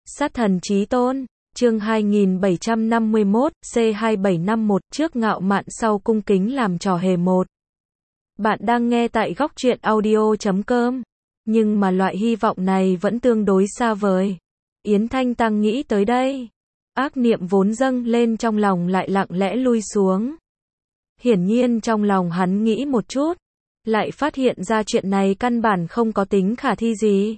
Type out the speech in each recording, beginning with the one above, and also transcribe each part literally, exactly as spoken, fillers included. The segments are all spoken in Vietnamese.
Sát thần chí tôn, chương hai nghìn bảy trăm năm mươi mốt, C hai bảy năm mốt, trước ngạo mạn sau cung kính làm trò hề một. Bạn đang nghe tại góc truyện audio chấm com, nhưng mà loại hy vọng này vẫn tương đối xa vời. Yến Thanh Tăng nghĩ tới đây, ác niệm vốn dâng lên trong lòng lại lặng lẽ lui xuống. Hiển nhiên trong lòng hắn nghĩ một chút, lại phát hiện ra chuyện này căn bản không có tính khả thi gì.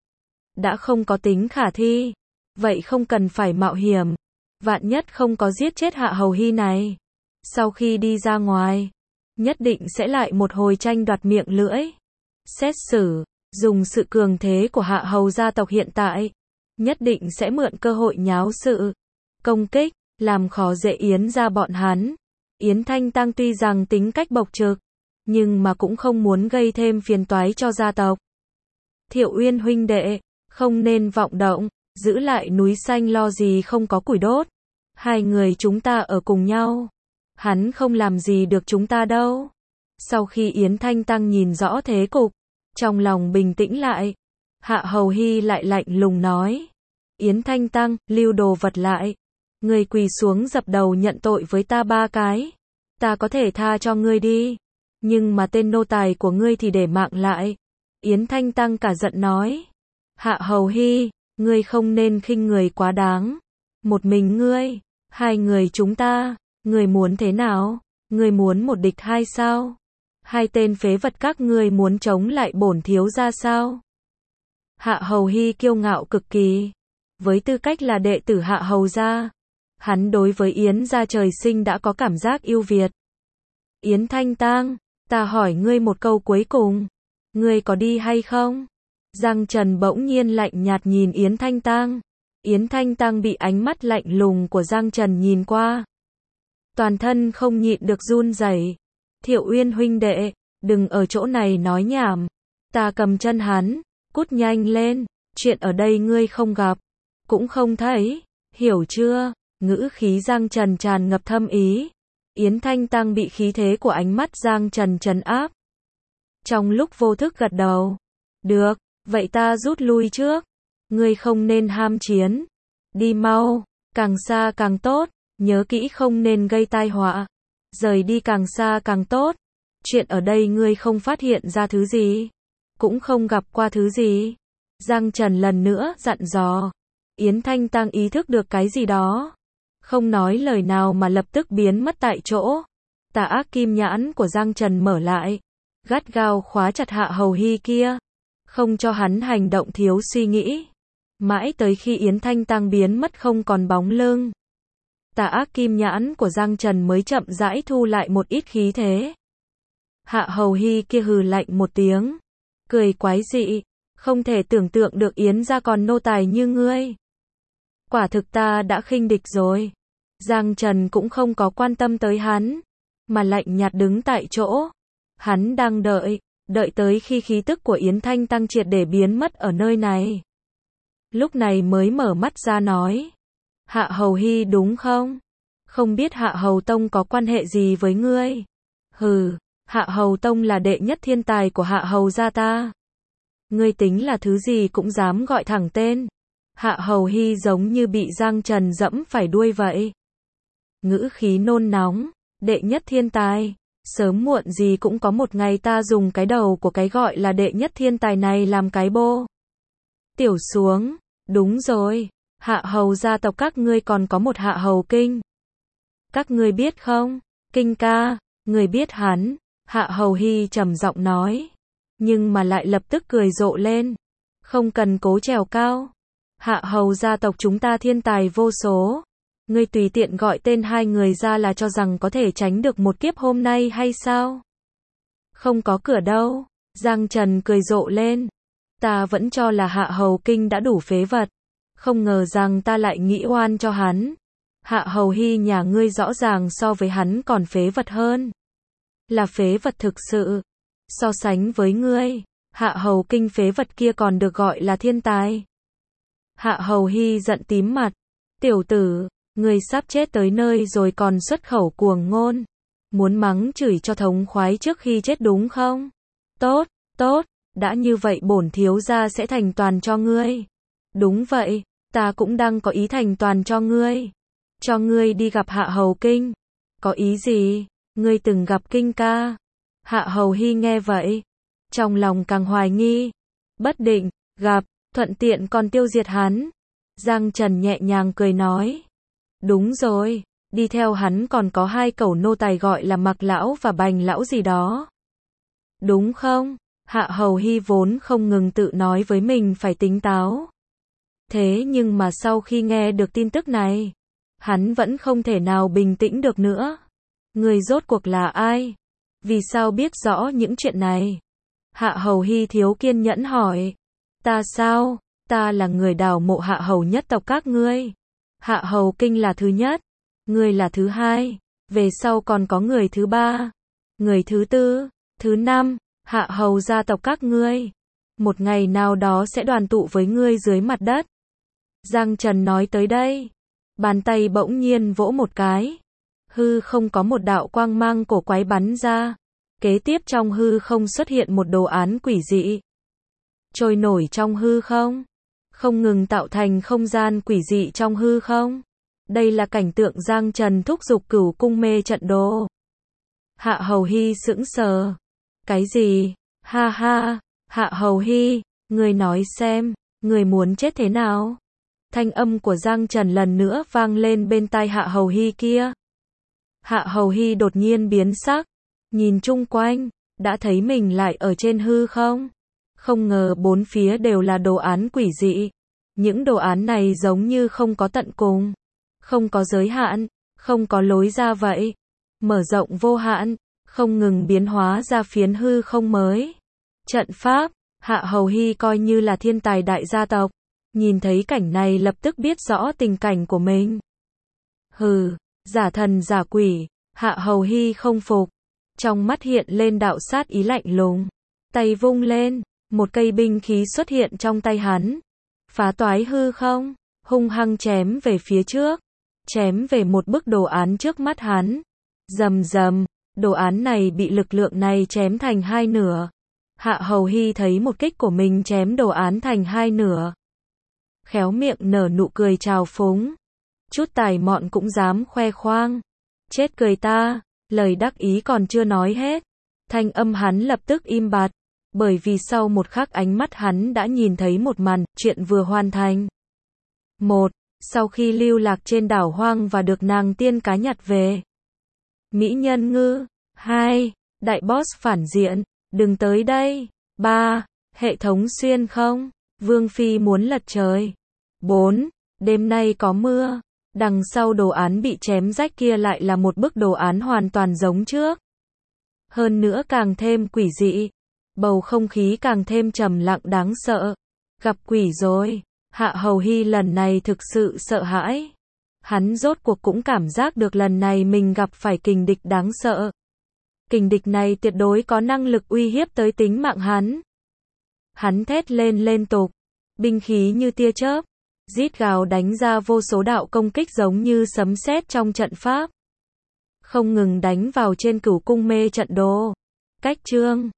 Đã không có tính khả thi, vậy không cần phải mạo hiểm. Vạn nhất không có giết chết Hạ Hầu Hy này. Sau khi đi ra ngoài, nhất định sẽ lại một hồi tranh đoạt miệng lưỡi. Xét xử, dùng sự cường thế của Hạ Hầu gia tộc hiện tại, nhất định sẽ mượn cơ hội nháo sự, công kích, làm khó dễ Yến gia bọn hắn. Yến Thanh Tăng tuy rằng tính cách bộc trực, nhưng mà cũng không muốn gây thêm phiền toái cho gia tộc. Thiệu Uyên huynh đệ, không nên vọng động, giữ lại núi xanh lo gì không có củi đốt. Hai người chúng ta ở cùng nhau, hắn không làm gì được chúng ta đâu. Sau khi Yến Thanh Tăng nhìn rõ thế cục, trong lòng bình tĩnh lại, Hạ Hầu Hy lại lạnh lùng nói: Yến Thanh Tăng, lưu đồ vật lại. Ngươi quỳ xuống dập đầu nhận tội với ta ba cái, ta có thể tha cho ngươi đi, nhưng mà tên nô tài của ngươi thì để mạng lại. Yến Thanh Tăng cả giận nói: Hạ Hầu Hy, ngươi không nên khinh người quá đáng. Một mình ngươi, hai người chúng ta, ngươi muốn thế nào? Ngươi muốn một địch hai sao? Hai tên phế vật các ngươi muốn chống lại bổn thiếu gia sao? Hạ Hầu Hy kiêu ngạo cực kỳ. Với tư cách là đệ tử Hạ Hầu gia, hắn đối với Yến gia trời sinh đã có cảm giác ưu việt. Yến Thanh Tăng, ta hỏi ngươi một câu cuối cùng, ngươi có đi hay không? Giang Trần bỗng nhiên lạnh nhạt nhìn Yến Thanh Tăng. Yến Thanh Tăng bị ánh mắt lạnh lùng của Giang Trần nhìn qua, toàn thân không nhịn được run rẩy. Thiệu Uyên huynh đệ, đừng ở chỗ này nói nhảm, ta cầm chân hắn, cút nhanh lên, chuyện ở đây ngươi không gặp, cũng không thấy, hiểu chưa? Ngữ khí Giang Trần tràn ngập thâm ý. Yến Thanh Tăng bị khí thế của ánh mắt Giang Trần trấn áp. Trong lúc vô thức gật đầu. Được, vậy ta rút lui trước. Ngươi không nên ham chiến. Đi mau, càng xa càng tốt, nhớ kỹ không nên gây tai họa. Rời đi càng xa càng tốt. Chuyện ở đây ngươi không phát hiện ra thứ gì, cũng không gặp qua thứ gì. Giang Trần lần nữa dặn dò. Yến Thanh Tăng ý thức được cái gì đó, không nói lời nào mà lập tức biến mất tại chỗ. Tà ác kim nhãn của Giang Trần mở lại, gắt gao khóa chặt Hạ Hầu Hy kia, không cho hắn hành động thiếu suy nghĩ. Mãi tới khi Yến Thanh Tăng biến mất không còn bóng lưng, tà ác kim nhãn của Giang Trần mới chậm rãi thu lại một ít khí thế. Hạ Hầu Hy kia hừ lạnh một tiếng, cười quái dị, không thể tưởng tượng được Yến gia còn nô tài như ngươi. Quả thực ta đã khinh địch rồi. Giang Trần cũng không có quan tâm tới hắn, mà lạnh nhạt đứng tại chỗ. Hắn đang đợi, đợi tới khi khí tức của Yến Thanh Tăng triệt để biến mất ở nơi này. Lúc này mới mở mắt ra nói: Hạ Hầu Hy đúng không? Không biết Hạ Hầu Tông có quan hệ gì với ngươi? Hừ, Hạ Hầu Tông là đệ nhất thiên tài của Hạ Hầu gia ta. Ngươi tính là thứ gì cũng dám gọi thẳng tên. Hạ Hầu Hy giống như bị Giang Trần dẫm phải đuôi vậy. Ngữ khí nôn nóng, đệ nhất thiên tài, sớm muộn gì cũng có một ngày ta dùng cái đầu của cái gọi là đệ nhất thiên tài này làm cái bô. Tiểu xuống, đúng rồi, Hạ Hầu gia tộc các ngươi còn có một Hạ Hầu Kinh. Các ngươi biết không? Kinh ca, người biết hắn? Hạ Hầu Hy trầm giọng nói, nhưng mà lại lập tức cười rộ lên. Không cần cố trèo cao. Hạ Hầu gia tộc chúng ta thiên tài vô số. Ngươi tùy tiện gọi tên hai người ra là cho rằng có thể tránh được một kiếp hôm nay hay sao? Không có cửa đâu. Giang Trần cười rộ lên. Ta vẫn cho là Hạ Hầu Kinh đã đủ phế vật, không ngờ rằng ta lại nghĩ oan cho hắn. Hạ Hầu Hy nhà ngươi rõ ràng so với hắn còn phế vật hơn. Là phế vật thực sự. So sánh với ngươi, Hạ Hầu Kinh phế vật kia còn được gọi là thiên tài. Hạ Hầu Hy giận tím mặt. Tiểu tử, ngươi sắp chết tới nơi rồi còn xuất khẩu cuồng ngôn. Muốn mắng chửi cho thống khoái trước khi chết đúng không? Tốt, tốt, đã như vậy bổn thiếu gia sẽ thành toàn cho ngươi. Đúng vậy, Ta cũng đang có ý thành toàn cho ngươi. Cho ngươi đi gặp Hạ Hầu Kinh. Có ý gì? Ngươi từng gặp Kinh ca. Hạ Hầu Hy nghe vậy. Trong lòng càng hoài nghi. Bất định, gặp, thuận tiện còn tiêu diệt hắn. Giang Trần nhẹ nhàng cười nói. Đúng rồi, đi theo hắn còn có hai cẩu nô tài gọi là Mặc Lão và Bành Lão gì đó. Đúng không? Hạ Hầu Hy vốn không ngừng tự nói với mình phải tính táo. Thế nhưng mà sau khi nghe được tin tức này, hắn vẫn không thể nào bình tĩnh được nữa. Người rốt cuộc là ai? Vì sao biết rõ những chuyện này? Hạ Hầu Hy thiếu kiên nhẫn hỏi. Ta sao? Ta là người đào mộ Hạ Hầu nhất tộc các ngươi. Hạ Hầu Kinh là thứ nhất. Ngươi là thứ hai. Về sau còn có người thứ ba. Người thứ tư. Thứ năm. Hạ Hầu gia tộc các ngươi. Một ngày nào đó sẽ đoàn tụ với ngươi dưới mặt đất. Giang Trần nói tới đây. Bàn tay bỗng nhiên vỗ một cái. Hư không có một đạo quang mang cổ quái bắn ra. Kế tiếp trong hư không xuất hiện một đồ án quỷ dị. Trôi nổi trong hư không. Không ngừng tạo thành không gian quỷ dị trong hư không. Đây là cảnh tượng Giang Trần thúc giục Cửu Cung mê trận đồ. Hạ Hầu Hy sững sờ. Cái gì? Ha ha, Hạ Hầu Hy, người nói xem, người muốn chết thế nào? Thanh âm của Giang Trần lần nữa vang lên bên tai Hạ Hầu Hy kia. Hạ Hầu Hy đột nhiên biến sắc, nhìn chung quanh, đã thấy mình lại ở trên hư không. Không ngờ bốn phía đều là đồ án quỷ dị. Những đồ án này giống như không có tận cùng, không có giới hạn, không có lối ra vậy. Mở rộng vô hạn, không ngừng biến hóa ra phiến hư không mới. Trận pháp, Hạ Hầu Hy coi như là thiên tài đại gia tộc. Nhìn thấy cảnh này lập tức biết rõ tình cảnh của mình. Hừ, giả thần giả quỷ, Hạ Hầu Hy không phục. Trong mắt hiện lên đạo sát ý lạnh lùng. Tay vung lên, một cây binh khí xuất hiện trong tay hắn. Phá toái hư không, hung hăng chém về phía trước. Chém về một bức đồ án trước mắt hắn. Rầm rầm, đồ án này bị lực lượng này chém thành hai nửa. Hạ Hầu Hy thấy một kích của mình chém đồ án thành hai nửa. Khéo miệng nở nụ cười trào phúng. Chút tài mọn cũng dám khoe khoang. Chết cười ta, lời đắc ý còn chưa nói hết. Thanh âm hắn lập tức im bặt. Bởi vì sau một khắc ánh mắt hắn đã nhìn thấy một màn, chuyện vừa hoàn thành. Một, sau khi lưu lạc trên đảo hoang và được nàng tiên cá nhặt về. Mỹ nhân ngư. Hai, đại boss phản diện, đừng tới đây. Ba, hệ thống xuyên không, Vương Phi muốn lật trời. Bốn, đêm nay có mưa. Đằng sau đồ án bị chém rách kia lại là một bức đồ án hoàn toàn giống trước. Hơn nữa càng thêm quỷ dị. Bầu không khí càng thêm trầm lặng đáng sợ. Gặp quỷ rồi. Hạ Hầu Hy lần này thực sự sợ hãi. Hắn rốt cuộc cũng cảm giác được lần này mình gặp phải kình địch đáng sợ. Kình địch này tuyệt đối có năng lực uy hiếp tới tính mạng hắn. Hắn thét lên liên tục. Binh khí như tia chớp. Rít gào đánh ra vô số đạo công kích giống như sấm sét trong trận pháp. Không ngừng đánh vào trên Cửu Cung mê trận đồ. Cách chương